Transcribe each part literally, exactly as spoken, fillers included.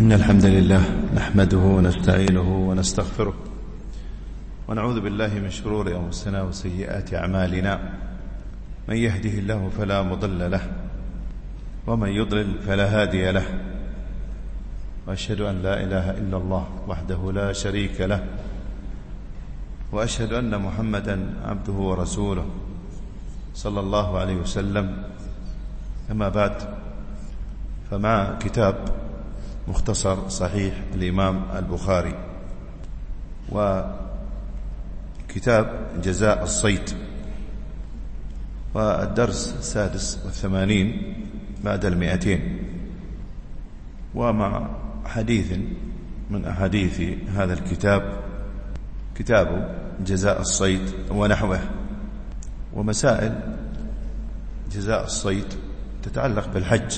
إن الحمد لله نحمده ونستعينه ونستغفره ونعوذ بالله من شرور أنفسنا وسيئات أعمالنا. من يهده الله فلا مضل له ومن يضلل فلا هادي له، وأشهد أن لا إله إلا الله وحده لا شريك له، وأشهد أن محمدا عبده ورسوله صلى الله عليه وسلم. أما بعد، فمع كتاب مختصر صحيح الإمام البخاري وكتاب جزاء الصيد، والدرس السادس والثمانين بعد المئتين، ومع حديث من أحاديث هذا الكتاب، كتاب جزاء الصيد ونحوه. ومسائل جزاء الصيد تتعلق بالحج،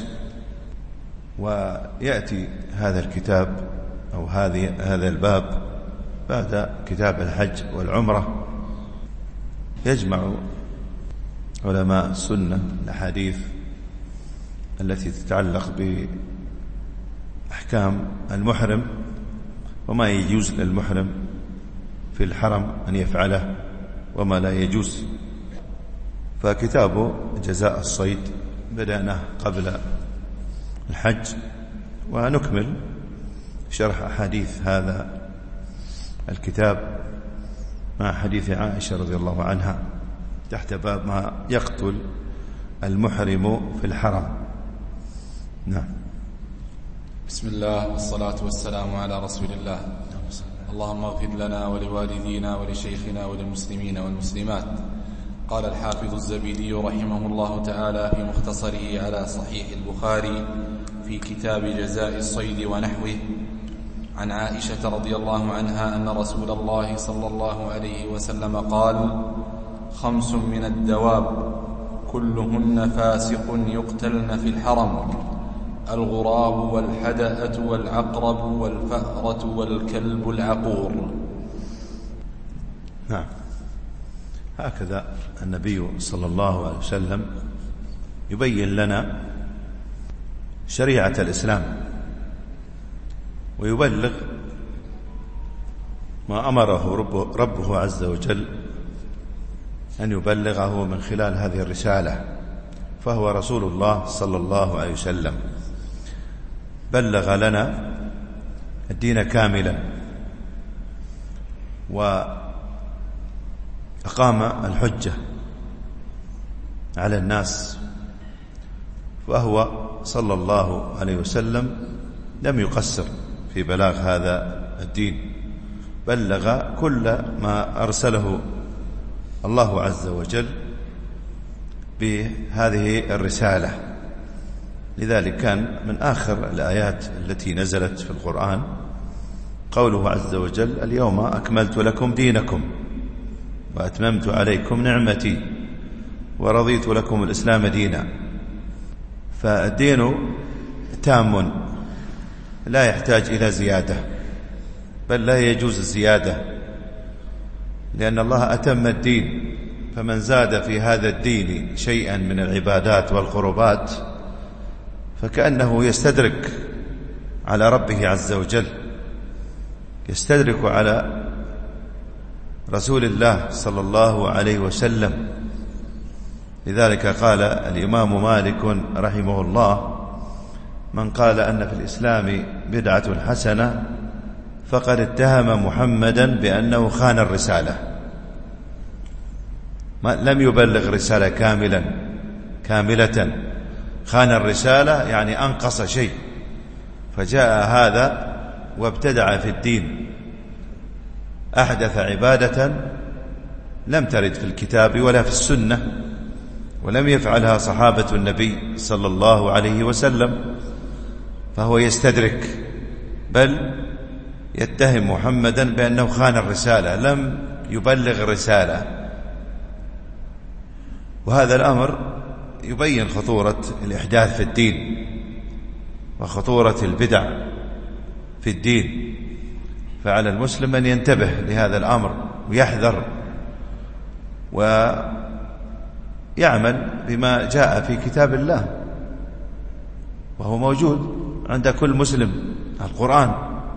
ويأتي هذا الكتاب أو هذه هذا الباب بعد كتاب الحج والعمرة. يجمع علماء السنة الأحاديث التي تتعلق بأحكام المحرم وما يجوز للمحرم في الحرم أن يفعله وما لا يجوز. فكتاب جزاء الصيد بدأناه قبل الحج، ونكمل شرح أحاديث هذا الكتاب مع حديث عائشة رضي الله عنها تحت باب ما يقتل المحرم في الحرم. نعم. بسم الله والصلاة والسلام على رسول الله. اللهم اغفر لنا ولوالدينا ولشيخنا وللمسلمين والمسلمات. قال الحافظ الزبيدي رحمه الله تعالى في مختصره على صحيح البخاري في كتاب جزاء الصيد ونحوه عن عائشة رضي الله عنها أن رسول الله صلى الله عليه وسلم قال: خمس من الدواب كلهن فاسق يقتلن في الحرم: الغراب والحدأة والعقرب والفأرة والكلب العقور. نعم. هكذا النبي صلى الله عليه وسلم يبين لنا شريعة الإسلام ويبلغ ما أمره ربه, ربه عز وجل أن يبلغه من خلال هذه الرسالة. فهو رسول الله صلى الله عليه وسلم بلغ لنا الدين كاملا وأقام الحجة على الناس، فهو صلى الله عليه وسلم لم يقصر في بلاغ هذا الدين، بلغ كل ما أرسله الله عز وجل بهذه الرسالة. لذلك كان من آخر الآيات التي نزلت في القرآن قوله عز وجل: اليوم أكملت لكم دينكم وأتممت عليكم نعمتي ورضيت لكم الإسلام دينا. فالدين تام لا يحتاج إلى زيادة، بل لا يجوز الزيادة، لأن الله أتم الدين، فمن زاد في هذا الدين شيئا من العبادات والقربات فكأنه يستدرك على ربه عز وجل، يستدرك على رسول الله صلى الله عليه وسلم. لذلك قال الإمام مالك رحمه الله: من قال أن في الإسلام بدعة حسنة فقد اتهم محمدا بأنه خان الرسالة. لم يبلغ رسالة كاملا كاملة، خان الرسالة يعني أنقص شيء، فجاء هذا وابتدع في الدين، أحدث عبادة لم ترد في الكتاب ولا في السنة، ولم يفعلها صحابة النبي صلى الله عليه وسلم، فهو يستدرك، بل يتهم محمدا بأنه خان الرسالة، لم يبلغ الرسالة. وهذا الأمر يبين خطورة الإحداث في الدين وخطورة البدع في الدين، فعلى المسلم أن ينتبه لهذا الأمر ويحذر ويعمل بما جاء في كتاب الله، وهو موجود عند كل مسلم القرآن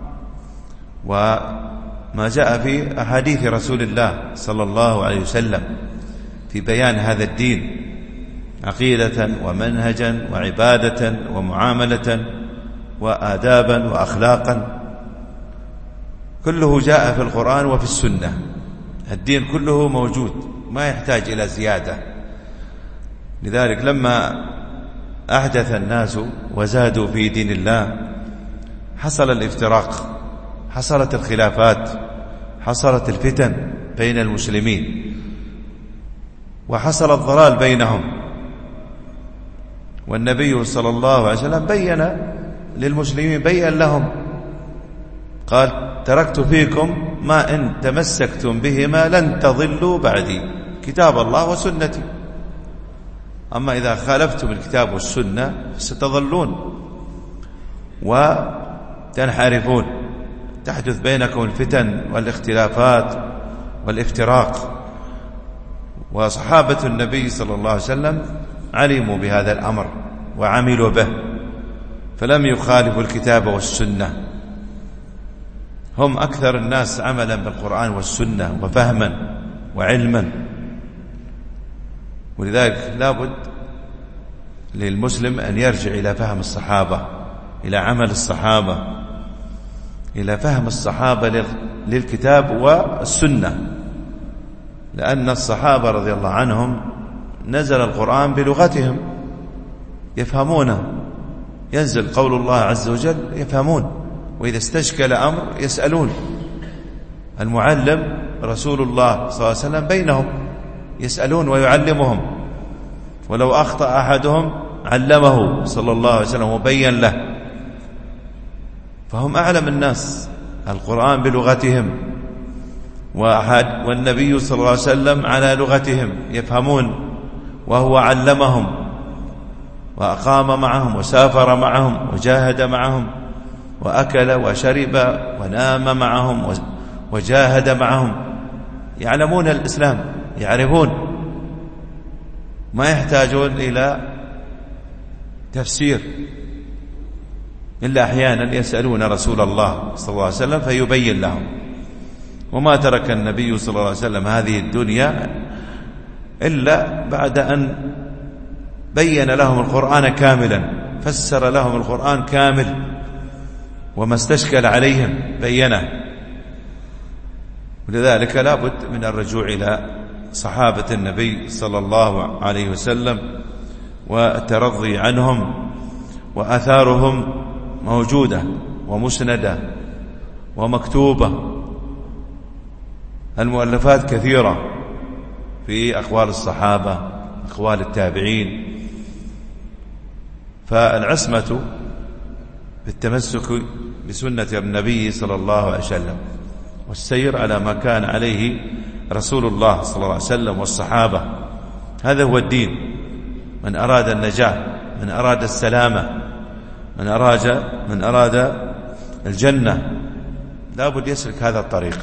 وما جاء في أحاديث رسول الله صلى الله عليه وسلم في بيان هذا الدين عقيدة ومنهجا وعبادة ومعاملة وآدابا وأخلاقا، كله جاء في القرآن وفي السنة. الدين كله موجود ما يحتاج إلى زيادة. لذلك لما أحدث الناس وزادوا في دين الله حصل الافتراق، حصلت الخلافات، حصلت الفتن بين المسلمين، وحصل الضلال بينهم. والنبي صلى الله عليه وسلم بين للمسلمين، بين لهم قال: تركت فيكم ما إن تمسكتم بهما لن تضلوا بعدي، كتاب الله وسنتي. أما إذا خالفتم الكتاب والسنة ستضلون وتنحرفون، تحدث بينكم الفتن والاختلافات والافتراق. وصحابة النبي صلى الله عليه وسلم علموا بهذا الأمر وعملوا به، فلم يخالفوا الكتاب والسنة. هم أكثر الناس عملا بالقرآن والسنة وفهما وعلما. ولذلك لابد للمسلم أن يرجع إلى فهم الصحابة، إلى عمل الصحابة، إلى فهم الصحابة للكتاب والسنة، لأن الصحابة رضي الله عنهم نزل القرآن بلغتهم يفهمونه، ينزل قول الله عز وجل يفهمون، وإذا استشكل أمر يسألون. المعلم رسول الله صلى الله عليه وسلم بينهم يسألون ويعلمهم، ولو أخطأ أحدهم علمه صلى الله عليه وسلم وبين له. فهم أعلم الناس، القرآن بلغتهم والنبي صلى الله عليه وسلم على لغتهم يفهمون، وهو علمهم وأقام معهم وسافر معهم وجاهد معهم وأكل وشرب ونام معهم وجاهد معهم، يعلمون الإسلام، يعرفون، ما يحتاجون إلى تفسير، إلا أحيانا يسألون رسول الله صلى الله عليه وسلم فيبين لهم. وما ترك النبي صلى الله عليه وسلم هذه الدنيا إلا بعد أن بين لهم القرآن كاملا، فسر لهم القرآن كامل، وما استشكل عليهم بينه. ولذلك لا بد من الرجوع إلى صحابة النبي صلى الله عليه وسلم والترضي عنهم، وآثارهم موجودة ومسندة ومكتوبة. المؤلفات كثيرة في أقوال الصحابة، أقوال التابعين. فالعصمة بالتمسك بسنة النبي صلى الله عليه وسلم والسير على ما كان عليه رسول الله صلى الله عليه وسلم والصحابة، هذا هو الدين. من أراد النجاة، من أراد السلامة، من أراد من أراد الجنة، لا بد يسلك هذا الطريق،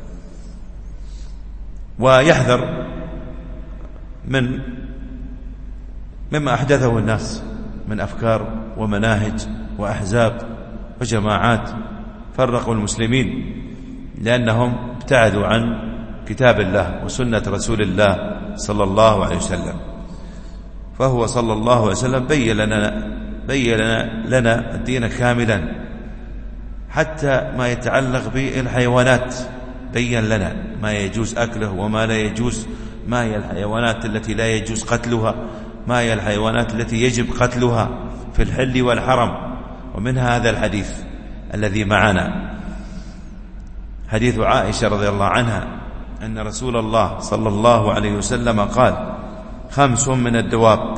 ويحذر من مما أحدثه الناس من أفكار ومناهج وأحزاب وجماعات فرقوا المسلمين، لأنهم ابتعدوا عن كتاب الله وسنة رسول الله صلى الله عليه وسلم. فهو صلى الله عليه وسلم بين لنا, بين لنا الدين كاملا، حتى ما يتعلق بالحيوانات بين لنا ما يجوز أكله وما لا يجوز، ما هي الحيوانات التي لا يجوز قتلها، ما هي الحيوانات التي يجب قتلها في الحل والحرم. ومنها هذا الحديث الذي معنا، حديث عائشة رضي الله عنها أن رسول الله صلى الله عليه وسلم قال: خمس من الدواب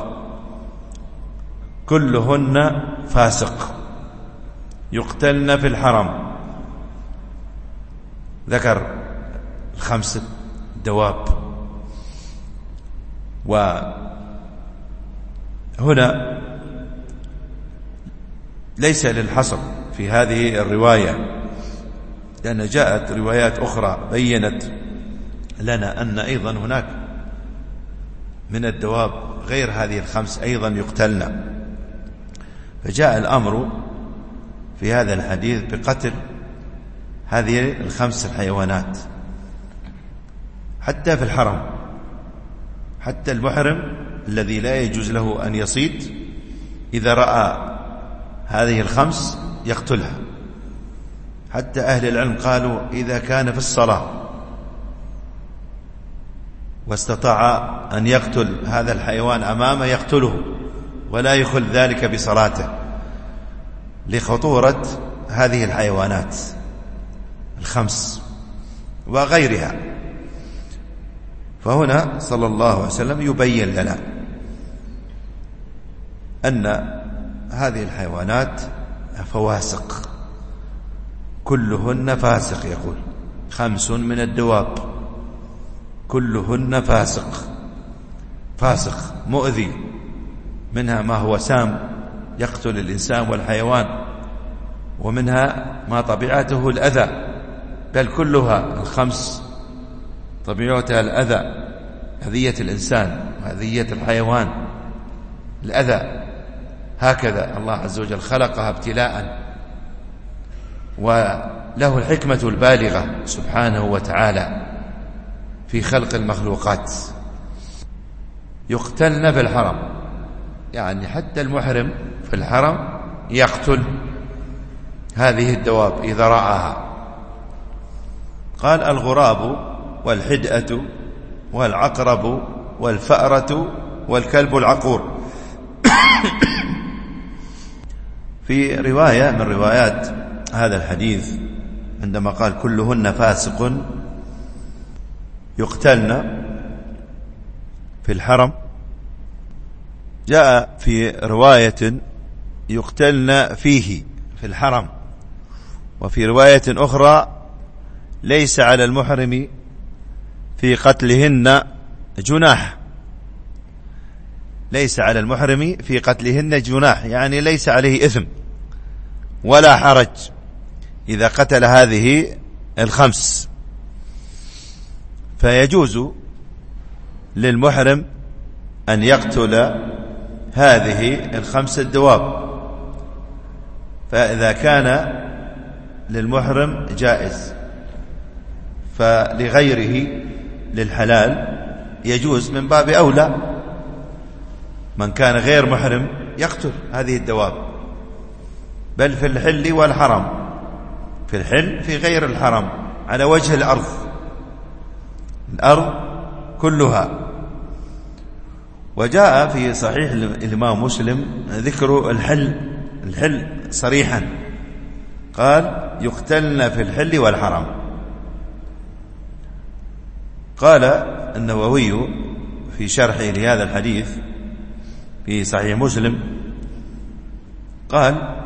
كلهن فاسق يقتلن في الحرم. ذكر الخمس دواب. وهنا ليس للحصر في هذه الرواية، لأن جاءت روايات أخرى بيّنت لنا أن أيضا هناك من الدواب غير هذه الخمس أيضا يقتلن. فجاء الأمر في هذا الحديث بقتل هذه الخمس الحيوانات حتى في الحرم. حتى المحرم الذي لا يجوز له أن يصيد إذا رأى هذه الخمس يقتلها. حتى أهل العلم قالوا إذا كان في الصلاة واستطاع أن يقتل هذا الحيوان أمامه يقتله ولا يخل ذلك بصلاته لخطورة هذه الحيوانات الخمس وغيرها. فهنا صلى الله عليه وسلم يبين لنا أن هذه الحيوانات فواسق كلهن فاسق. يقول خمس من الدواب كلهن فاسق فاسق مؤذي، منها ما هو سام يقتل الإنسان والحيوان، ومنها ما طبيعته الأذى، بل كلها الخمس طبيعتها الأذى، أذية الإنسان وأذية الحيوان الأذى. هكذا الله عز وجل خلقها ابتلاء، وله الحكمة البالغة سبحانه وتعالى في خلق المخلوقات. يقتلن في الحرم، يعني حتى المحرم في الحرم يقتل هذه الدواب إذا رآها. قال الغراب والحدأة والعقرب والفأرة والكلب العقور. في رواية من روايات هذا الحديث عندما قال كلهن فاسق يقتلن في الحرم، جاء في رواية يقتلن فيه في الحرم، وفي رواية أخرى ليس على المحرم في قتلهن جناح. ليس على المحرم في قتلهن جناح، يعني ليس عليه إثم ولا حرج إذا قتل هذه الخمس. فيجوز للمحرم أن يقتل هذه الخمس الدواب. فإذا كان للمحرم جائز فلغيره للحلال يجوز من باب أولى. من كان غير محرم يقتل هذه الدواب، بل في الحل والحرم، في الحل في غير الحرم، على وجه الأرض الأرض كلها. وجاء في صحيح الإمام مسلم ذكر الحل الحل صريحا، قال يقتلن في الحل والحرم. قال النووي في شرحه لهذا الحديث في صحيح مسلم، قال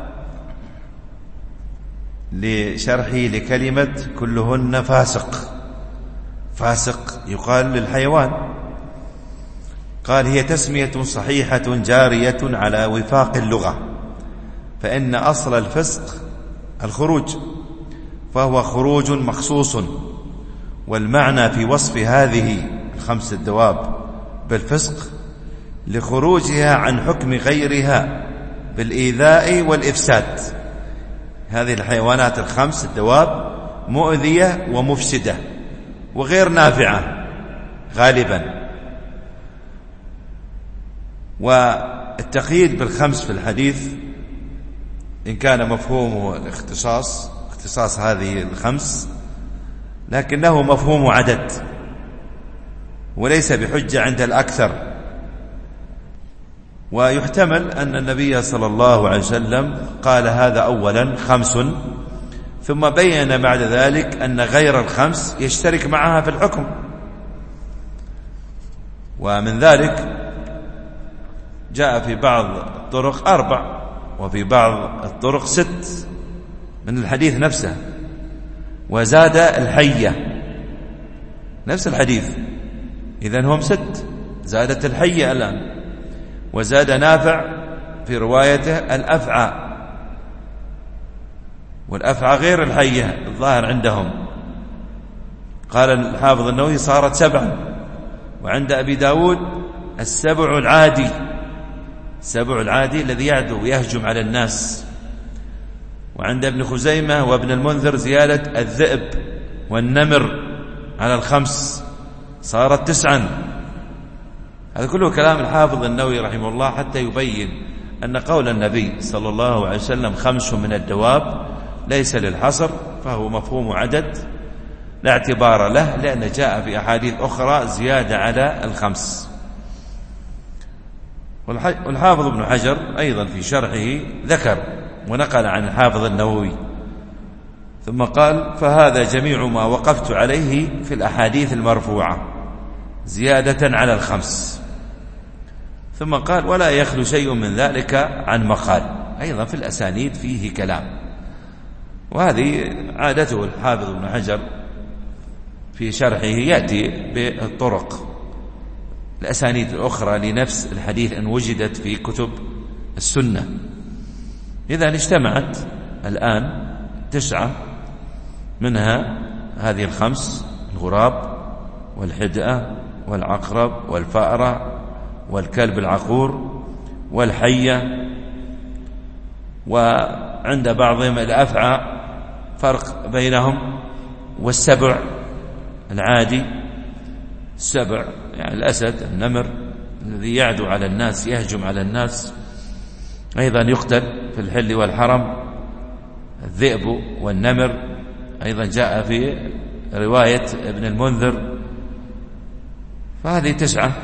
لشرحه لكلمة كلهن فاسق، فاسق يقال للحيوان، قال هي تسمية صحيحة جارية على وفاق اللغة، فإن أصل الفسق الخروج، فهو خروج مخصوص، والمعنى في وصف هذه الخمس الدواب بالفسق لخروجها عن حكم غيرها بالإيذاء والإفساد. هذه الحيوانات الخمس الدواب مؤذية ومفسدة وغير نافعة غالبا. والتقييد بالخمس في الحديث إن كان مفهومه الاختصاص اختصاص هذه الخمس، لكنه مفهوم عدد وليس بحجة عند الأكثر. ويحتمل أن النبي صلى الله عليه وسلم قال هذا أولا خمس، ثم بين بعد ذلك أن غير الخمس يشترك معها في الحكم. ومن ذلك جاء في بعض الطرق أربع، وفي بعض الطرق ست من الحديث نفسه، وزاد الحية نفس الحديث، إذن هم ست، زادت الحية الآن. وزاد نافع في روايته الأفعى، والأفعى غير الحية الظاهر عندهم. قال الحافظ النووي صارت سبعا. وعند أبي داود السبع العادي، السبع العادي الذي يعدو ويهجم على الناس. وعند ابن خزيمة وابن المنذر زيادة الذئب والنمر على الخمس صارت تسعا. هذا كله كلام الحافظ النووي رحمه الله حتى يبين أن قول النبي صلى الله عليه وسلم خمس من الدواب ليس للحصر، فهو مفهوم عدد لا اعتبار له، لأن جاء في أحاديث أخرى زيادة على الخمس. والحافظ ابن حجر أيضا في شرحه ذكر ونقل عن الحافظ النووي ثم قال: فهذا جميع ما وقفت عليه في الأحاديث المرفوعة زيادة على الخمس. ثم قال: ولا يخلو شيء من ذلك عن مقال. أيضا في الأسانيد فيه كلام، وهذه عادته الحافظ ابن حجر في شرحه يأتي بالطرق الأسانيد الأخرى لنفس الحديث إن وجدت في كتب السنة. إذا اجتمعت الآن تسعة، منها هذه الخمس: الغراب والحدأة والعقرب والفأرة والكلب العقور والحية، وعند بعضهم الأفعى فرق بينهم، والسبع العادي. السبع يعني الأسد، النمر الذي يعدو على الناس يهجم على الناس، أيضا يقتل في الحل والحرم. الذئب والنمر أيضا جاء في رواية ابن المنذر، فهذه تسعة.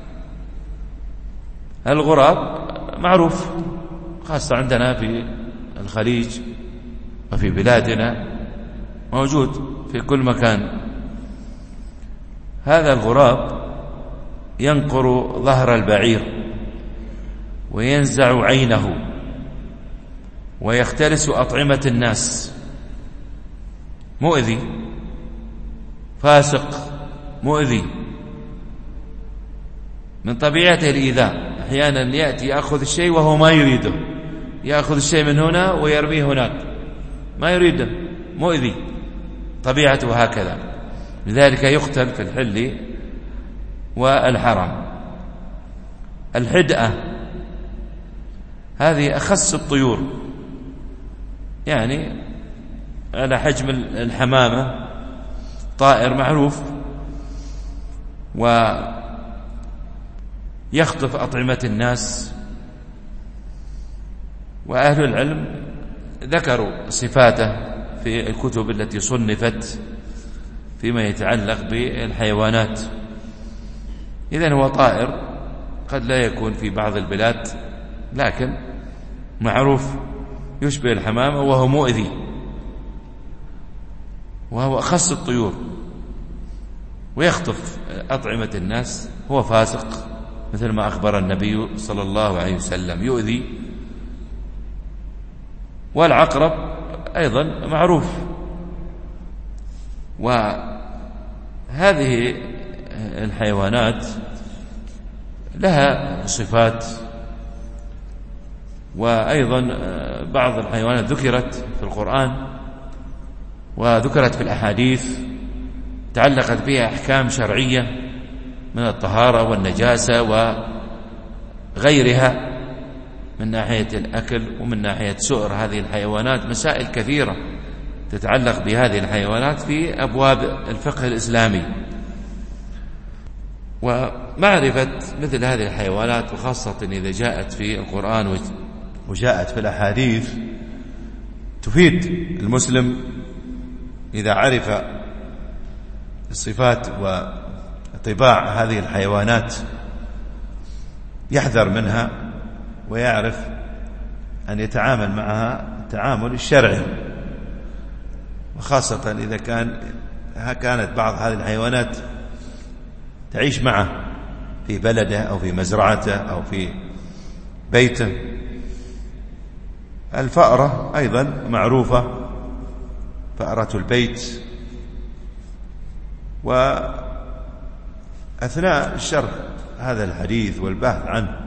الغراب معروف خاصة عندنا في الخليج وفي بلادنا، موجود في كل مكان. هذا الغراب ينقر ظهر البعير وينزع عينه ويختلس أطعمة الناس، مؤذي فاسق مؤذي، من طبيعته الإيذاء. أحيانا يأتي يأخذ الشيء وهو ما يريده، يأخذ الشيء من هنا ويرميه هناك، ما يريده، مؤذي، طبيعته هكذا. لذلك يقتل في الحل والحرم. الحدأة هذه أخس الطيور، يعني على حجم الحمامة، طائر معروف، ويخطف أطعمة الناس. وأهل العلم ذكروا صفاته في الكتب التي صنفت فيما يتعلق بالحيوانات. إذن هو طائر قد لا يكون في بعض البلاد، لكن معروف يشبه الحمامة، وهو مؤذي، وهو أخص الطيور، ويخطف أطعمة الناس. هو فاسق مثل ما أخبر النبي صلى الله عليه وسلم، يؤذي. والعقرب أيضا معروف. وهذه الحيوانات لها صفات، وأيضا بعض الحيوانات ذكرت في القرآن وذكرت في الأحاديث، تعلقت بها أحكام شرعية من الطهارة والنجاسة وغيرها، من ناحية الأكل ومن ناحية سؤر هذه الحيوانات. مسائل كثيرة تتعلق بهذه الحيوانات في أبواب الفقه الإسلامي. ومعرفة مثل هذه الحيوانات، وخاصة إذا جاءت في القرآن وجاءت في الأحاديث، تفيد المسلم إذا عرف الصفات وطباع هذه الحيوانات، يحذر منها ويعرف أن يتعامل معها التعامل الشرعي. وخاصة إذا كان كانت بعض هذه الحيوانات تعيش معه في بلده أو في مزرعته أو في بيته. الفأرة أيضا معروفة، فأرة البيت. وأثناء الشرح هذا الحديث والبحث عنه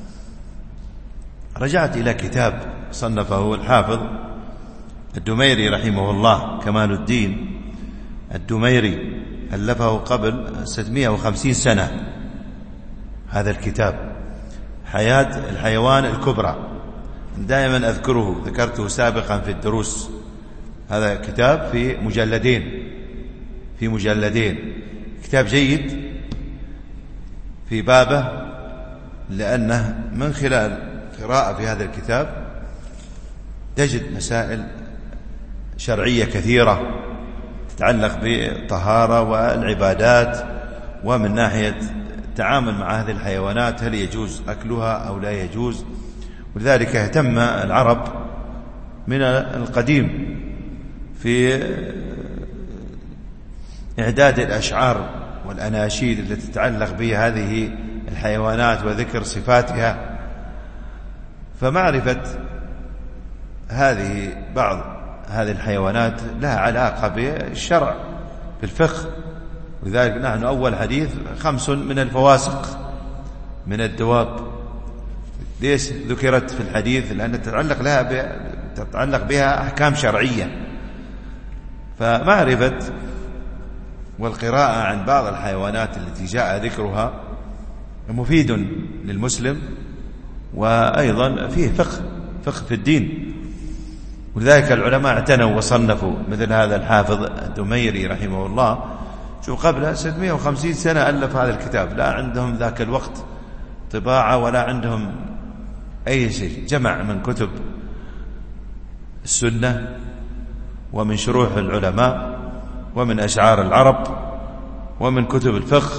رجعت إلى كتاب صنفه الحافظ الدميري رحمه الله، كمال الدين الدميري، ألفه قبل ستمائة وخمسين سنة. هذا الكتاب حياة الحيوان الكبرى دائما أذكره، ذكرته سابقا في الدروس. هذا كتاب في مجلدين في مجلدين كتاب جيد في بابه، لأنه من خلال قراءة في هذا الكتاب تجد مسائل شرعية كثيرة تتعلق بالطهارة والعبادات، ومن ناحية التعامل مع هذه الحيوانات هل يجوز أكلها أو لا يجوز. ولذلك اهتم العرب من القديم في إعداد الأشعار والأناشيد التي تتعلق بهذه الحيوانات وذكر صفاتها. فمعرفة هذه بعض هذه الحيوانات لها علاقة بالشرع بالفقه. ولذلك نحن أول حديث خمس من الفواسق من الدواب. ليش ذكرت في الحديث؟ لأن تتعلق لها ب... تتعلق بها أحكام شرعية. فمعرفة والقراءة عن بعض الحيوانات التي جاء ذكرها مفيد للمسلم، وأيضا فيه فقه فقه في الدين. ولذلك العلماء اعتنوا وصنفوا، مثل هذا الحافظ الدميري رحمه الله، شو قبل ستمائة وخمسين سنة ألف هذا الكتاب، لا عندهم ذاك الوقت طباعة ولا عندهم أي شيء. جمع من كتب السنة ومن شروح العلماء ومن أشعار العرب ومن كتب الفقه،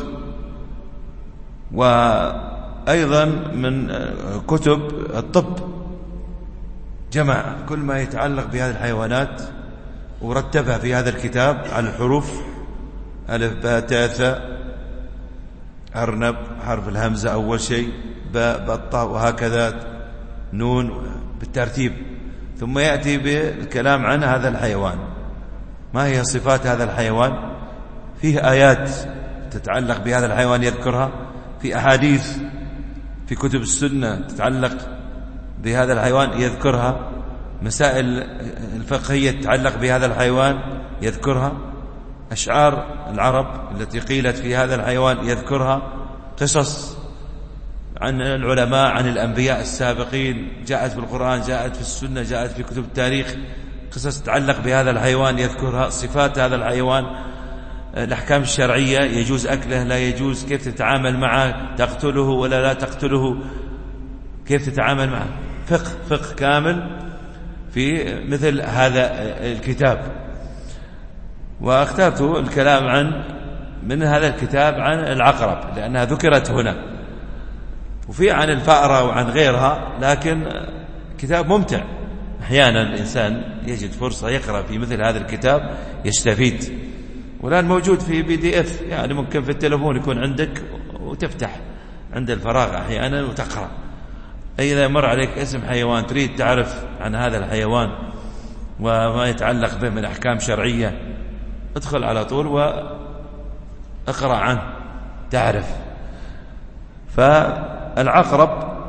وأيضا من كتب الطب. جمع كل ما يتعلق بهذه الحيوانات ورتبها في هذا الكتاب على الحروف: ألف باء تاء ثاء، أرنب حرف الهمزة أول شيء، باء بطة، وهكذا نون بالترتيب. ثم يأتي بالكلام عن هذا الحيوان، ما هي صفات هذا الحيوان. فيه آيات تتعلق بهذا الحيوان يذكرها، في أحاديث في كتب السنة تتعلق بهذا الحيوان يذكرها، مسائل الفقهية تتعلق بهذا الحيوان يذكرها، أشعار العرب التي قيلت في هذا الحيوان يذكرها، قصص عن العلماء عن الأنبياء السابقين جاءت في القرآن، جاءت في السنة، جاءت في كتب التاريخ، قصص تتعلق بهذا الحيوان يذكرها، صفات هذا الحيوان، الأحكام الشرعية، يجوز أكله لا يجوز، كيف تتعامل معه، تقتله ولا لا تقتله، كيف تتعامل معه. فقه فقه كامل في مثل هذا الكتاب. واخترت الكلام عن من هذا الكتاب عن العقرب لأنها ذكرت هنا، وفي عن الفأرة وعن غيرها، لكن كتاب ممتع. أحيانا الإنسان يجد فرصة يقرأ في مثل هذا الكتاب يستفيد. والآن موجود في بي دي اف، يعني ممكن في التلفون يكون عندك وتفتح عند الفراغ أحيانا وتقرأ. إذا مر عليك اسم حيوان تريد تعرف عن هذا الحيوان وما يتعلق به من أحكام شرعية، ادخل على طول وأقرأ عنه تعرف. فالعقرب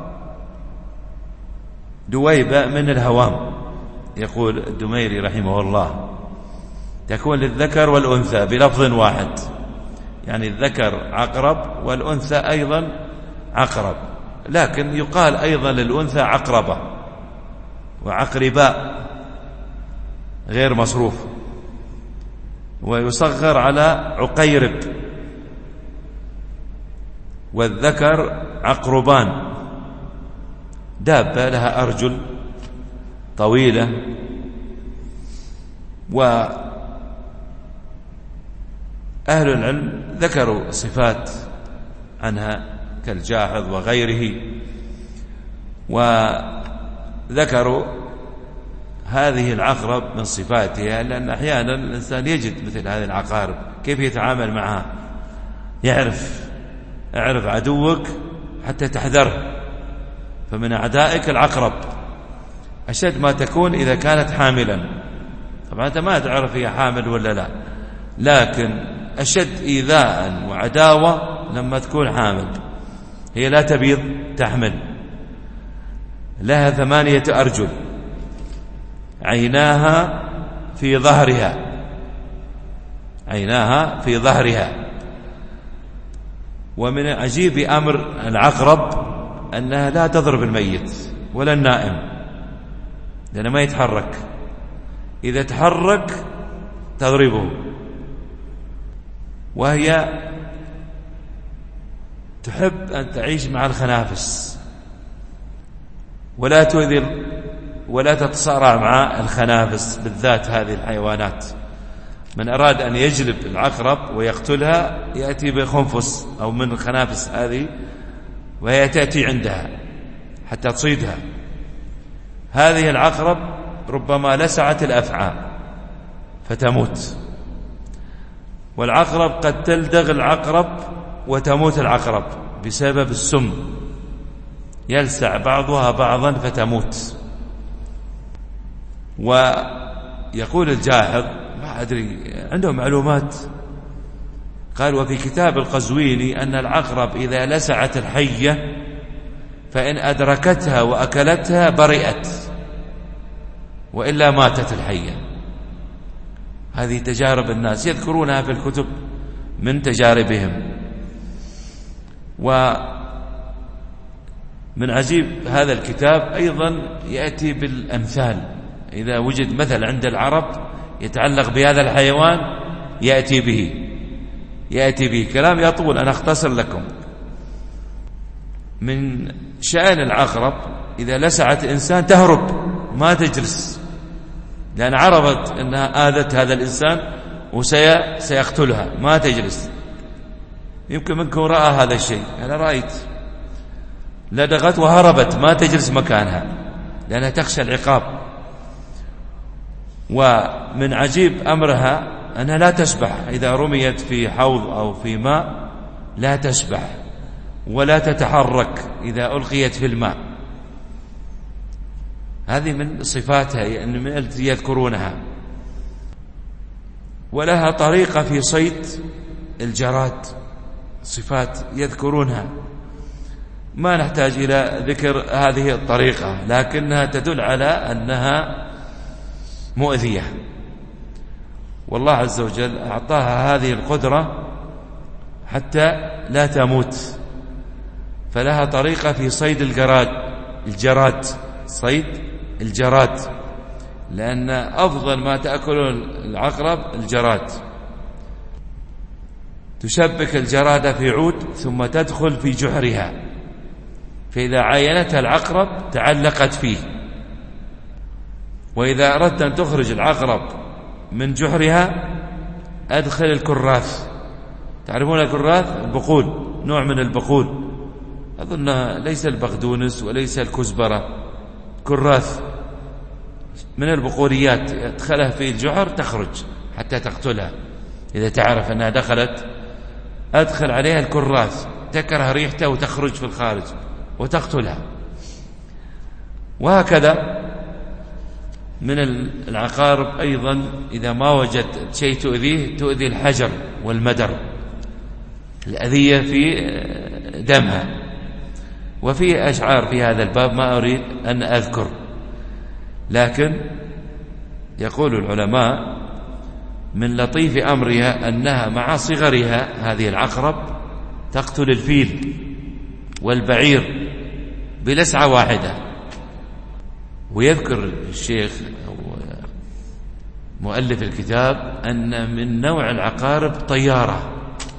دويبة من الهوام، يقول الدميري رحمه الله، تكون للذكر والأنثى بلفظ واحد، يعني الذكر عقرب والأنثى أيضا عقرب، لكن يقال أيضا للأنثى عقربة وعقرباء غير مصروف، ويصغر على عقيرب. والذكر عقربان، دابة لها أرجل طويلة، وأهل العلم ذكروا صفات عنها كالجاحظ وغيره، وذكروا هذه العقرب من صفاتها، لأن أحيانا الإنسان يجد مثل هذه العقارب كيف يتعامل معها، يعرف اعرف عدوك حتى تحذره. فمن أعدائك العقرب، أشد ما تكون إذا كانت حاملا. طبعا أنت ما تعرف هي حامل ولا لا، لكن أشد إيذاء وعداوة لما تكون حامل. هي لا تبيض، تحمل، لها ثمانية أرجل، عيناها في ظهرها عيناها في ظهرها ومن عجيب أمر العقرب أنها لا تضرب الميت ولا النائم، لأنه ما يتحرك، إذا تحرك تضربه. وهي تحب أن تعيش مع الخنافس ولا تؤذي ولا تتصارع مع الخنافس، بالذات هذه الحيوانات. من أراد أن يجلب العقرب ويقتلها يأتي بخنفس أو من الخنافس هذه، وهي تأتي عندها حتى تصيدها. هذه العقرب ربما لسعت الأفعى فتموت، والعقرب قد تلدغ العقرب وتموت العقرب بسبب السم، يلسع بعضها بعضا فتموت. ويقول الجاحظ، ما أدري عنده معلومات، قال: وفي كتاب القزويني أن العقرب إذا لسعت الحية فإن أدركتها وأكلتها برئت، وإلا ماتت الحية. هذه تجارب الناس يذكرونها في الكتب من تجاربهم. ومن عجيب هذا الكتاب أيضا يأتي بالأمثال، إذا وجد مثل عند العرب يتعلق بهذا الحيوان يأتي به يأتي به كلام يطول، أنا أختصر لكم. من شأن العقرب إذا لسعت إنسان تهرب، ما تجلس، لأن عرفت أنها آذت هذا الإنسان وسيقتلها، ما تجلس. يمكن منكم رأى هذا الشيء، أنا رأيت، لدغت وهربت، ما تجلس مكانها لأنها تخشى العقاب. ومن عجيب أمرها أنها لا تسبح، إذا رميت في حوض أو في ماء لا تسبح ولا تتحرك إذا ألقيت في الماء. هذه من صفاتها يعني من التي يذكرونها. ولها طريقة في صيد الجراد، صفات يذكرونها، ما نحتاج إلى ذكر هذه الطريقة، لكنها تدل على أنها مؤذية. والله عز وجل أعطاها هذه القدرة حتى لا تموت، فلها طريقة في صيد الجراد الجراد صيد الجراد، لأن أفضل ما تأكل العقرب الجراد. تشبك الجراد في عود ثم تدخل في جحرها، فإذا عاينتها العقرب تعلقت فيه. وإذا أردت أن تخرج العقرب من جحرها أدخل الكراث. تعرفون الكراث؟ البقول، نوع من البقول، أظن ليس البقدونس وليس الكزبرة، كراث من البقوليات، أدخلها في الجحر تخرج حتى تقتلها. إذا تعرف أنها دخلت أدخل عليها الكراث، تكره ريحته وتخرج في الخارج وتقتلها. وهكذا من العقارب أيضا إذا ما وجدت شيء تؤذيه تؤذي الحجر والمدر، الأذية في دمها. وفي أشعار في هذا الباب ما أريد أن أذكر، لكن يقول العلماء من لطيف أمرها أنها مع صغرها هذه العقرب تقتل الفيل والبعير بلسعة واحدة. ويذكر الشيخ مؤلف الكتاب أن من نوع العقارب طيارة،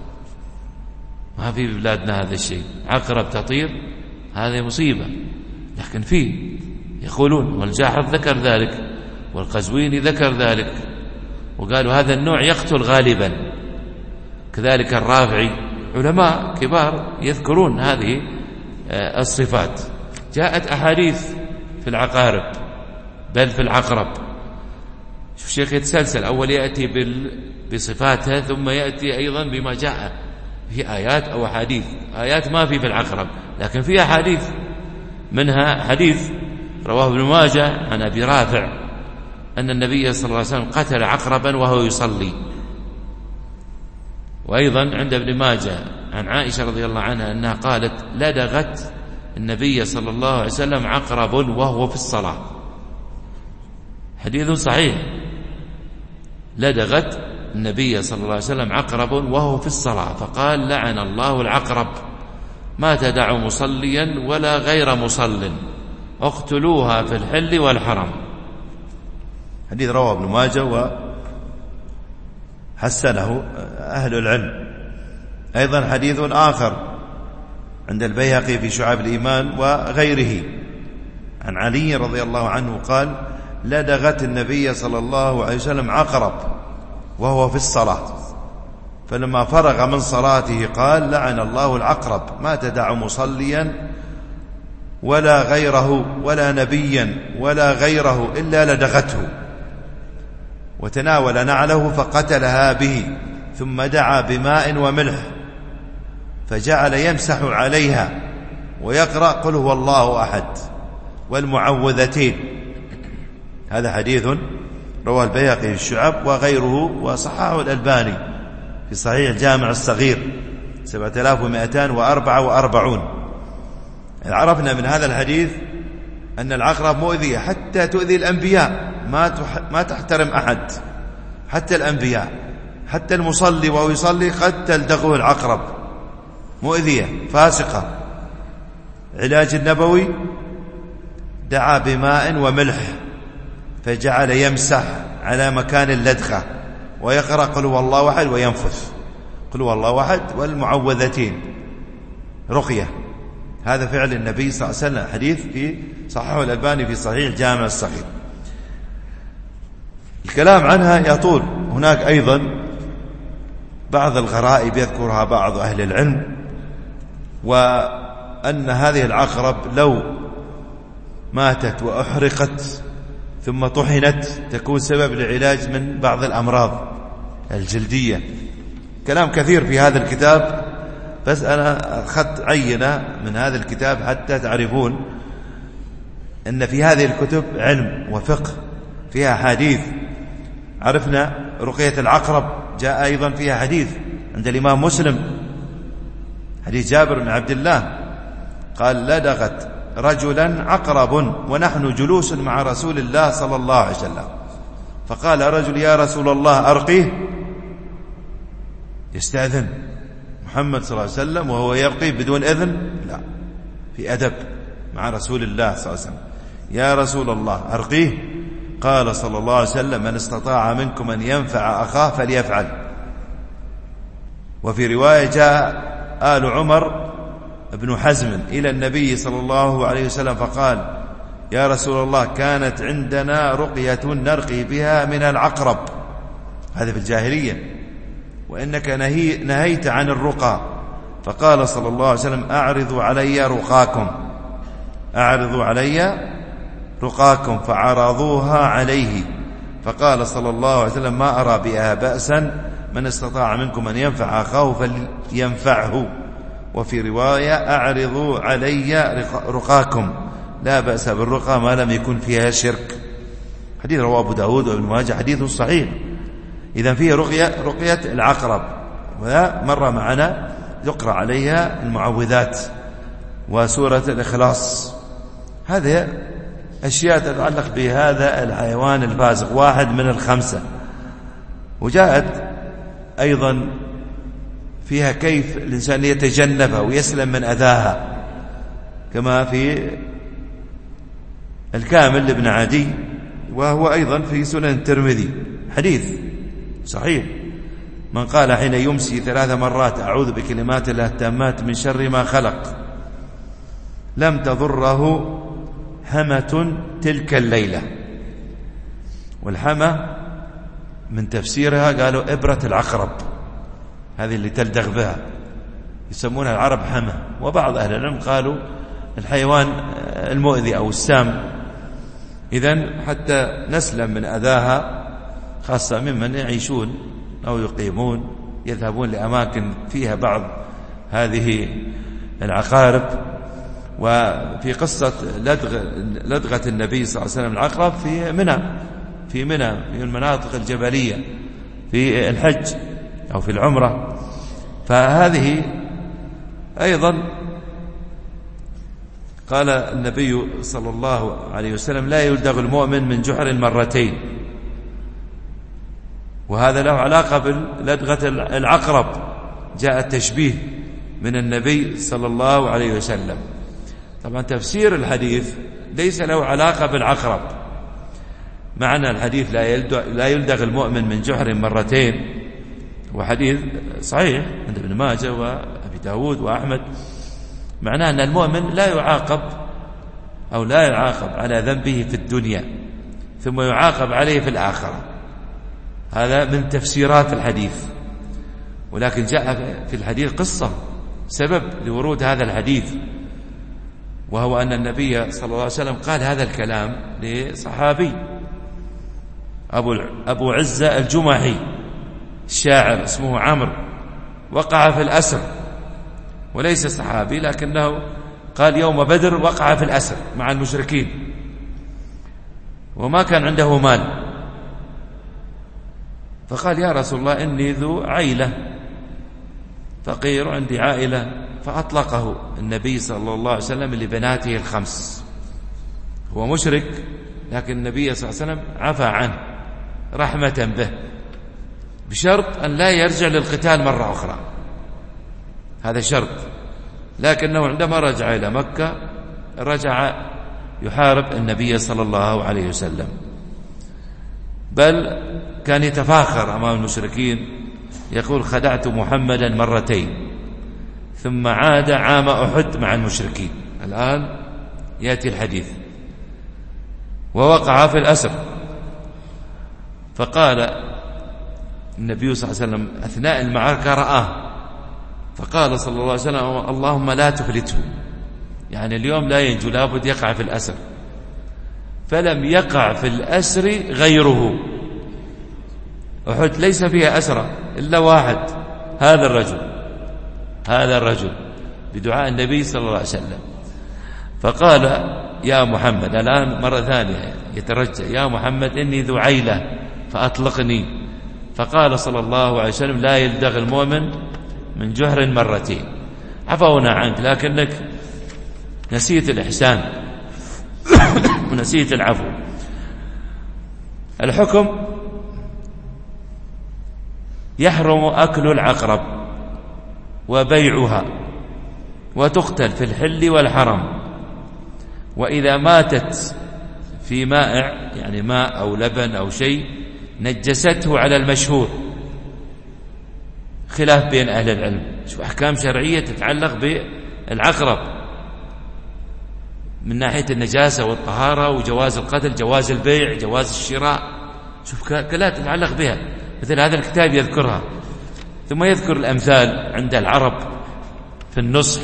ما في بلادنا هذا الشيء، عقرب تطير هذه مصيبة، لكن فيه يقولون، والجاحظ ذكر ذلك والقزويني ذكر ذلك، وقالوا هذا النوع يقتل غالبا. كذلك الرافعي، علماء كبار يذكرون هذه الصفات. جاءت أحاديث في العقارب بل في العقرب. شوف الشيخ يتسلسل، أول يأتي بصفاتها ثم يأتي أيضا بما جاء في آيات أو أحاديث. آيات ما في في العقرب، لكن في أحاديث، منها حديث رواه ابن ماجه عن أبي رافع أن النبي صلى الله عليه وسلم قتل عقربا وهو يصلي. وأيضا عند ابن ماجه عن عائشة رضي الله عنها أنها قالت لدغت النبي صلى الله عليه وسلم عقرب وهو في الصلاة، حديث صحيح. لدغت النبي صلى الله عليه وسلم عقرب وهو في الصلاة فقال لعن الله العقرب ما تدع مصليا ولا غير مصل، اقتلوها في الحل والحرم. حديث رواه ابن ماجه وحسنه أهل العلم. أيضا حديث آخر عند البيهقي في شعاب الإيمان وغيره عن علي رضي الله عنه قال: لدغت النبي صلى الله عليه وسلم عقرب وهو في الصلاة، فلما فرغ من صلاته قال: لعن الله العقرب، ما تدع مصليا ولا غيره ولا نبيا ولا غيره إلا لدغته، وتناول نعله فقتلها به، ثم دعا بماء وملح فجعل يمسح عليها ويقرأ قل هو الله أحد والمعوذتين. هذا حديث رواه البيهقي في الشعب وغيره، وصححه الألباني في صحيح الجامع الصغير سبعة آلاف ومئتان وأربعة وأربعون. عرفنا من هذا الحديث أن العقرب مؤذية حتى تؤذي الأنبياء، ما ما تحترم أحد، حتى الأنبياء، حتى المصلي وهو يصلي قد تلدغه العقرب، مؤذية فاسقة. علاج النبوي: دعا بماء وملح فجعل يمسح على مكان اللدغة ويقرأ قل هو الله أحد وينفث، قل هو الله أحد والمعوذتين، رقية. هذا فعل النبي صلى الله عليه وسلم، حديث في صححه الألباني في صحيح الجامع الصغير. الكلام عنها يطول. هناك أيضا بعض الغرائب يذكرها بعض أهل العلم، وأن هذه العقرب لو ماتت وأحرقت ثم طحنت تكون سبب لعلاج من بعض الأمراض الجلدية. كلام كثير في هذا الكتاب، بس أنا أخذت عينة من هذا الكتاب حتى تعرفون أن في هذه الكتب علم وفقه، فيها حديث. عرفنا رقية العقرب جاء أيضا فيها حديث عند الإمام مسلم، حديث جابر بن عبد الله قال: لدغت رجلا عقرب ونحن جلوس مع رسول الله صلى الله عليه وسلم، فقال رجل: يا رسول الله أرقيه. يستأذن محمد صلى الله عليه وسلم وهو يرقي بدون إذن؟ لا، في أدب مع رسول الله صلى الله عليه وسلم. يا رسول الله أرقيه. قال صلى الله عليه وسلم: من استطاع منكم أن ينفع أخاه فليفعل. وفي رواية: جاء آل عمر ابن حزم إلى النبي صلى الله عليه وسلم فقال: يا رسول الله كانت عندنا رقية نرقي بها من العقرب، هذا في الجاهلية، وإنك نهي نهيت عن الرقى. فقال صلى الله عليه وسلم: أعرضوا علي رقاكم، أعرضوا علي رقاكم. فعرضوها عليه، فقال صلى الله عليه وسلم: ما أرى بها بأسا، من استطاع منكم أن ينفع أخاه فلينفعه. وفي رواية: أعرضوا علي رقاكم، لا بأس بالرقى ما لم يكن فيها شرك. حديث رواه أبو داود وابن ماجه، حديث صحيح. إذن فيه رقية رقية العقرب، ومرة مر معنا يقرأ عليها المعوذات وسورة الإخلاص. هذه أشياء تتعلق بهذا الحيوان الفاسق، واحد من الخمسة. وجاءت أيضا فيها كيف الإنسان يتجنبها ويسلم من أذاها، كما في الكامل لابن عدي، وهو أيضا في سنن الترمذي، حديث صحيح: من قال حين يمسي ثلاث مرات أعوذ بكلمات الله التامات من شر ما خلق لم تضره حمة تلك الليلة. والحمة من تفسيرها قالوا إبرة العقرب، هذه اللي تلدغ بها، يسمونها العرب حمة. وبعض أهل العلم قالوا الحيوان المؤذي أو السام. إذن حتى نسلم من أذاها، خاصة ممن يعيشون أو يقيمون يذهبون لأماكن فيها بعض هذه العقارب. وفي قصة لدغ لدغة النبي صلى الله عليه وسلم العقرب في منى، في منى في المناطق الجبلية في الحج أو في العمرة. فهذه أيضا قال النبي صلى الله عليه وسلم: لا يلدغ المؤمن من جحر مرتين. وهذا له علاقة بلدغة العقرب، جاء التشبيه من النبي صلى الله عليه وسلم. طبعا تفسير الحديث ليس له علاقة بالعقرب، معنى الحديث لا يلدغ, لا يلدغ المؤمن من جحر مرتين، وحديث صحيح عند ابن ماجه وأبي داود وأحمد، معناه أن المؤمن لا يعاقب أو لا يعاقب على ذنبه في الدنيا ثم يعاقب عليه في الآخرة. هذا من تفسيرات الحديث. ولكن جاء في الحديث قصة سبب لورود هذا الحديث، وهو أن النبي صلى الله عليه وسلم قال هذا الكلام لصحابي أبو, أبو عزة الجمحي الشاعر اسمه عمرو، وقع في الأسر وليس صحابي، لكنه قال يوم بدر وقع في الأسر مع المشركين وما كان عنده مال، فقال يا رسول الله إني ذو عيلة فقير عندي عائلة، فأطلقه النبي صلى الله عليه وسلم لبناته الخمس. هو مشرك لكن النبي صلى الله عليه وسلم عفى عنه رحمة به، بشرط أن لا يرجع للقتال مرة أخرى، هذا شرط. لكنه عندما رجع إلى مكة رجع يحارب النبي صلى الله عليه وسلم، بل كان يتفاخر أمام المشركين يقول خدعت محمدا مرتين ثم عاد عام أحد مع المشركين. الآن يأتي الحديث ووقع في الأسر، فقال النبي صلى الله عليه وسلم أثناء المعركة رآه، فقال صلى الله عليه وسلم اللهم لا تفلته، يعني اليوم لا ينجو، لابد يقع في الأسر. فلم يقع في الأسر غيره. أحد ليس فيها أسرى إلا واحد، هذا الرجل هذا الرجل بدعاء النبي صلى الله عليه وسلم. فقال يا محمد، الآن مرة ثانية يترجى، يا محمد إني ذو عيلة فأطلقني. فقال صلى الله عليه وسلم لا يلدغ المؤمن من جحر مرتين. عفونا عنك لكنك نسيت الإحسان ونسيت العفو. الحكم يحرم أكل العقرب وبيعها، وتقتل في الحل والحرم، وإذا ماتت في مائع يعني ماء أو لبن أو شيء نجسته على المشهور، خلاف بين أهل العلم. شوف أحكام شرعية تتعلق بالعقرب من ناحية النجاسة والطهارة وجواز القتل، جواز البيع، جواز الشراء، شوف كلها تتعلق بها، مثل هذا الكتاب يذكرها. ثم يذكر الأمثال عند العرب في النصح،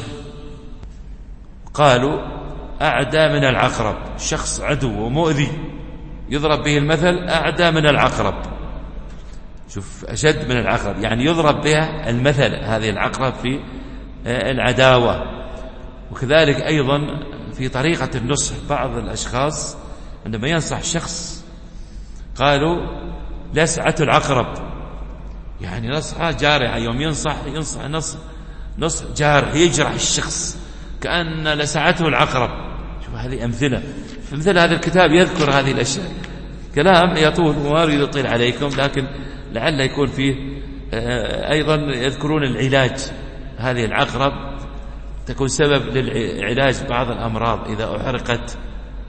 قالوا أعدى من العقرب، شخص عدو ومؤذي يضرب به المثل أعدى من العقرب، شوف أشد من العقرب، يعني يضرب بها المثل هذه العقرب في العداوة. وكذلك أيضا في طريقة النصح بعض الأشخاص عندما ينصح شخص قالوا لسعة العقرب، يعني نصحة جارحة، يوم ينصح ينصح نصح نصح جارح يجرح الشخص كأن لسعته العقرب. شوف هذه أمثلة، في مثل هذا الكتاب يذكر هذه الأشياء. كلام يطول وما أريد أطيل عليكم، لكن لعل يكون فيه أيضا يذكرون العلاج. هذه العقرب تكون سبب للعلاج بعض الأمراض، إذا أحرقت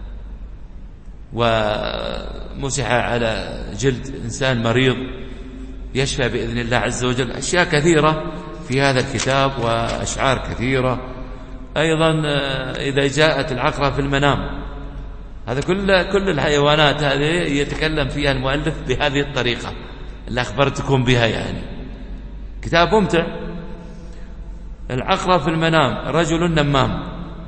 ومسح على جلد إنسان مريض يشفى بإذن الله عز وجل. أشياء كثيرة في هذا الكتاب وأشعار كثيرة. أيضا إذا جاءت العقرب في المنام، هذا كل كل الحيوانات هذه يتكلم فيها المؤلف بهذه الطريقة اللي أخبرتكم بها، يعني كتاب ممتع. العقرب في المنام رجل نمام،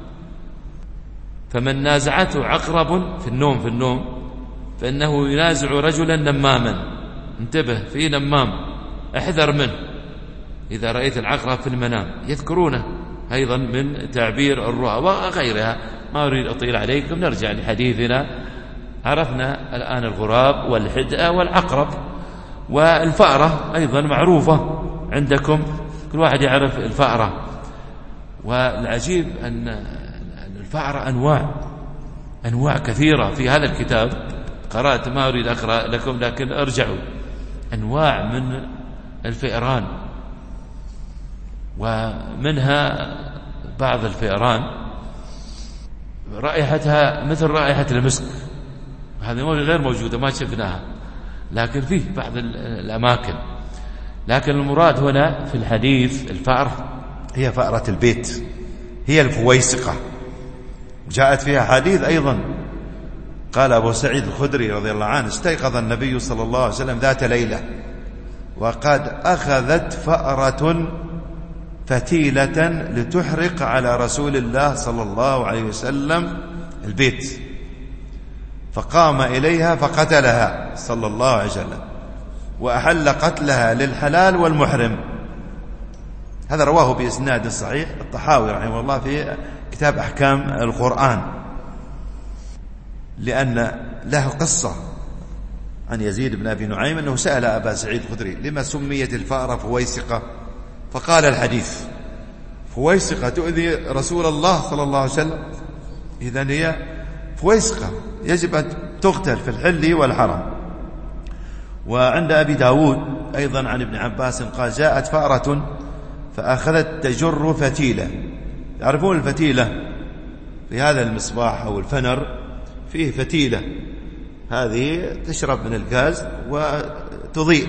فمن نازعته عقرب في النوم في النوم فإنه ينازع رجلا نماما. انتبه، في نمام احذر منه إذا رأيت العقرب في المنام. يذكرونه أيضا من تعبير الرؤى وغيرها. ما أريد أطيل عليكم، نرجع لحديثنا. عرفنا الآن الغراب والحدأة والعقرب، والفأرة أيضا معروفة عندكم، كل واحد يعرف الفأرة. والعجيب أن الفأرة أنواع أنواع كثيرة في هذا الكتاب. قرأت، ما أريد أقرأ لكم لكن أرجعوا. أنواع من الفئران، ومنها بعض الفئران رائحتها مثل رائحة المسك، هذه غير موجودة ما شفناها، لكن فيه بعض الأماكن. لكن المراد هنا في الحديث الفأرة هي فأرة البيت، هي الفويسقة. جاءت فيها حديث أيضا، قال أبو سعيد الخدري رضي الله عنه: استيقظ النبي صلى الله عليه وسلم ذات ليلة وقد أخذت فأرة فتيلة لتحرق على رسول الله صلى الله عليه وسلم البيت، فقام إليها فقتلها صلى الله عليه وسلم، وأحل قتلها للحلال والمحرم. هذا رواه بإسناد صحيح الطحاوي رحمه الله في كتاب أحكام القرآن، لأن له قصة عن يزيد بن أبي نعيم أنه سأل أبا سعيد الخدري: لما سميت الفأرة فويسقة؟ فقال الحديث: فويسقة تؤذي رسول الله صلى الله عليه وسلم، إذن هي فويسقة يجب أن تقتل في الحل والحرم. وعند أبي داود أيضا عن ابن عباس قال: جاءت فأرة فأخذت تجر فتيلة. يعرفون الفتيلة في هذا المصباح أو الفنر فيه فتيلة، هذه تشرب من الغاز وتضيء،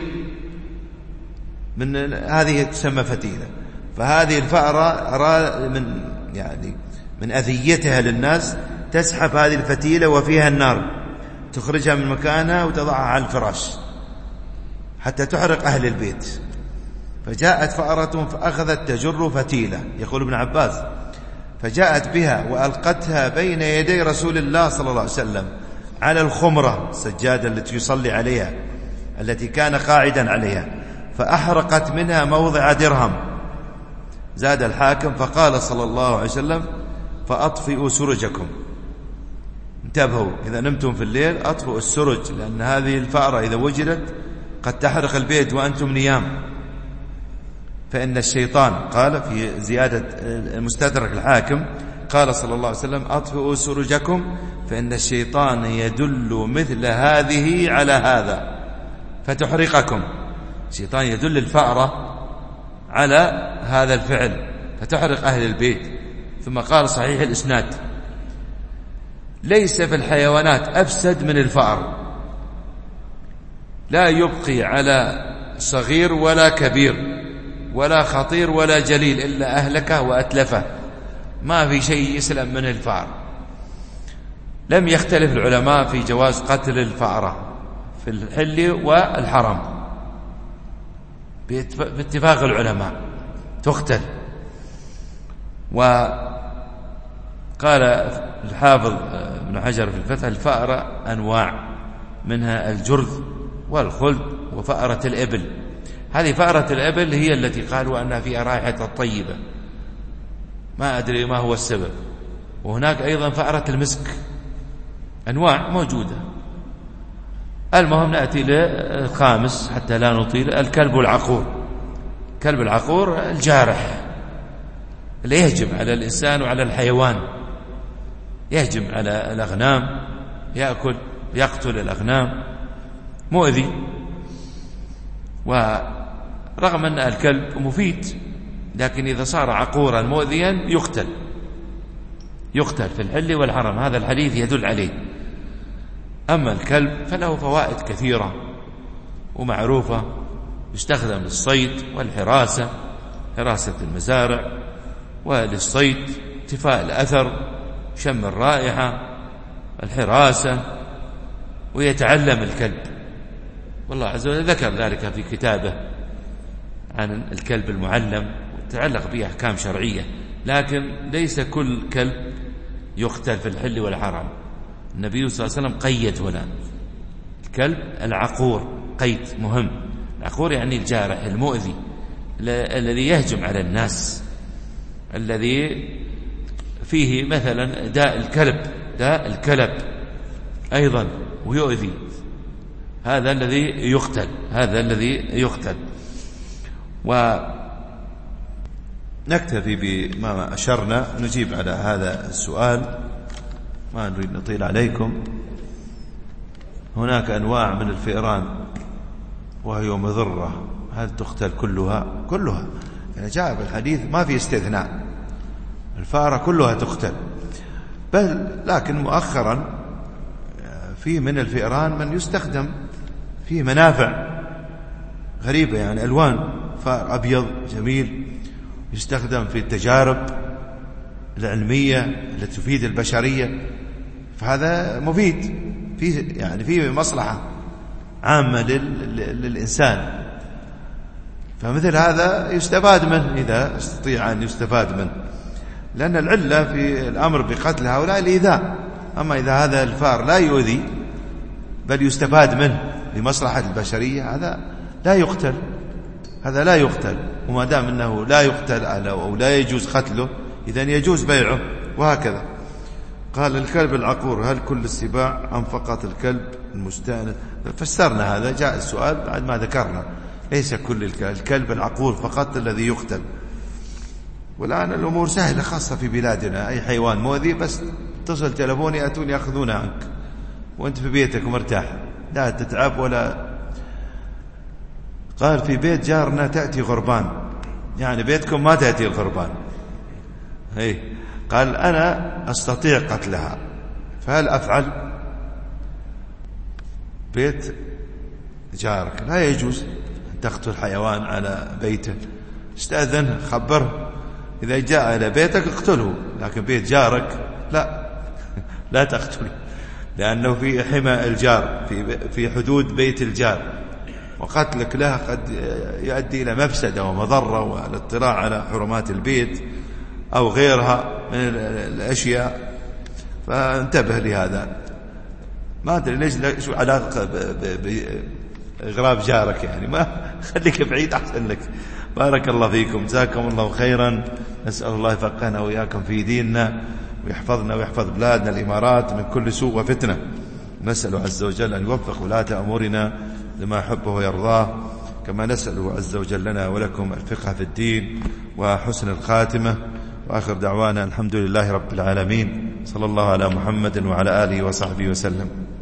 من هذه تسمى فتيلة. فهذه الفأرة من يعني من أذيتها للناس تسحب هذه الفتيلة وفيها النار، تخرجها من مكانها وتضعها على الفراش حتى تحرق أهل البيت. فجاءت فأرة فأخذت تجر فتيلة، يقول ابن عباس: فجاءت بها وألقتها بين يدي رسول الله صلى الله عليه وسلم على الخمرة، السجادة التي يصلي عليها التي كان قاعدا عليها، فأحرقت منها موضع درهم. زاد الحاكم: فقال صلى الله عليه وسلم: فأطفئوا سرجكم. انتبهوا، إذا نمتم في الليل أطفئوا السرج، لأن هذه الفأرة إذا وجدت قد تحرق البيت وأنتم نيام. فإن الشيطان، قال في زيادة المستدرك الحاكم، قال صلى الله عليه وسلم: أطفئوا سرجكم فإن الشيطان يدل مثل هذه على هذا فتحرقكم. الشيطان يدل الفأرة على هذا الفعل فتحرق أهل البيت. ثم قال صحيح الإسناد: ليس في الحيوانات أفسد من الفأر، لا يبقي على صغير ولا كبير ولا خطير ولا جليل إلا أهلكه وأتلفه، ما في شيء يسلم من الفأر. لم يختلف العلماء في جواز قتل الفأرة في الحل والحرم، باتفاق العلماء تقتل. وقال الحافظ ابن حجر في الفتح: الفأرة أنواع، منها الجرذ والخلد وفأرة الإبل. هذه فأرة الإبل هي التي قالوا أنها فيها رائحة طيبة، ما أدري ما هو السبب. وهناك أيضا فأرة المسك، أنواع موجودة. المهم نأتي للخامس حتى لا نطيل: الكلب العقور. كلب العقور الجارح اللي يهجم على الإنسان وعلى الحيوان، يهجم على الأغنام، يأكل يقتل الأغنام، مؤذي. ورغم أن الكلب مفيد، لكن إذا صار عقورا مؤذيا يقتل يقتل في الحل والحرم، هذا الحديث يدل عليه. أما الكلب فله فوائد كثيرة ومعروفة، يستخدم للصيد والحراسة، حراسة المزارع، وللصيد، انتفاء الأثر، شم الرائحة، الحراسة، ويتعلم الكلب. والله عز وجل ذكر ذلك في كتابه عن الكلب المعلم، وتعلق به أحكام شرعية. لكن ليس كل كلب يقتل في الحل والحرم. النبي صلى الله عليه وسلم قيد هنا الكلب العقور، قيد مهم. العقور يعني الجارح المؤذي الذي يهجم على الناس، الذي فيه مثلا داء الكلب داء الكلب أيضا ويؤذي، هذا الذي يقتل هذا الذي يقتل. ونكتفي بما أشرنا، نجيب على هذا السؤال، ما نريد نطيل عليكم. هناك أنواع من الفئران وهي مضرة، هل تقتل كلها؟ كلها، يعني جاء بالحديث ما في استثناء، الفأرة كلها تقتل. بل لكن مؤخرا في من الفئران من يستخدم فيه منافع غريبة، يعني ألوان، فار أبيض جميل يستخدم في التجارب العلمية التي تفيد البشرية، فهذا مفيد فيه، يعني فيه مصلحة عامة للإنسان، فمثل هذا يستفاد منه إذا استطيع أن يستفاد منه، لأن العلة في الأمر بقتل هؤلاء الإيذاء. أما إذا هذا الفار لا يؤذي بل يستفاد منه لمصلحة البشرية، هذا لا يقتل، هذا لا يقتل. وما دام أنه لا يقتل أو لا يجوز قتله إذن يجوز بيعه، وهكذا. قال الكلب العقور هل كل السباع أم فقط الكلب المستأنس؟ فسرنا هذا، جاء السؤال بعد ما ذكرنا ليس كل الكلب, الكلب العقور فقط الذي يقتل. والآن الأمور سهلة خاصة في بلادنا، أي حيوان مؤذي بس اتصل تلفوني يأتون يأخذونه عنك وأنت في بيتك ومرتاح، لا تتعب ولا. قال في بيت جارنا تأتي غربان، يعني بيتكم ما تأتي الغربان. هي قال أنا أستطيع قتلها، فهل أفعل؟ بيت جارك لا يجوز أن تقتل حيوان على بيته، استأذن خبره، إذا جاء إلى بيتك اقتله، لكن بيت جارك لا لا تقتله، لأنه في حمى الجار، في في حدود بيت الجار، وقتلك له قد يؤدي إلى مفسدة ومضرة والاطلاع على حرمات البيت أو غيرها من الأشياء، فانتبه لهذا. ما أدري ليش شو علاقة بإغراب جارك، يعني ما خليك بعيد أحسن لك. بارك الله فيكم، جزاكم الله خيرا. نسأل الله يفقهنا وإياكم في ديننا ويحفظنا ويحفظ بلادنا الإمارات من كل سوء وفتنة. نسأل عز وجل أن يوفق ولاة أمورنا لما يحبه ويرضاه، كما نسأله عز وجل لنا ولكم الفقه في الدين وحسن الخاتمة. وآخر دعوانا الحمد لله رب العالمين، صلى الله على محمد وعلى آله وصحبه وسلم.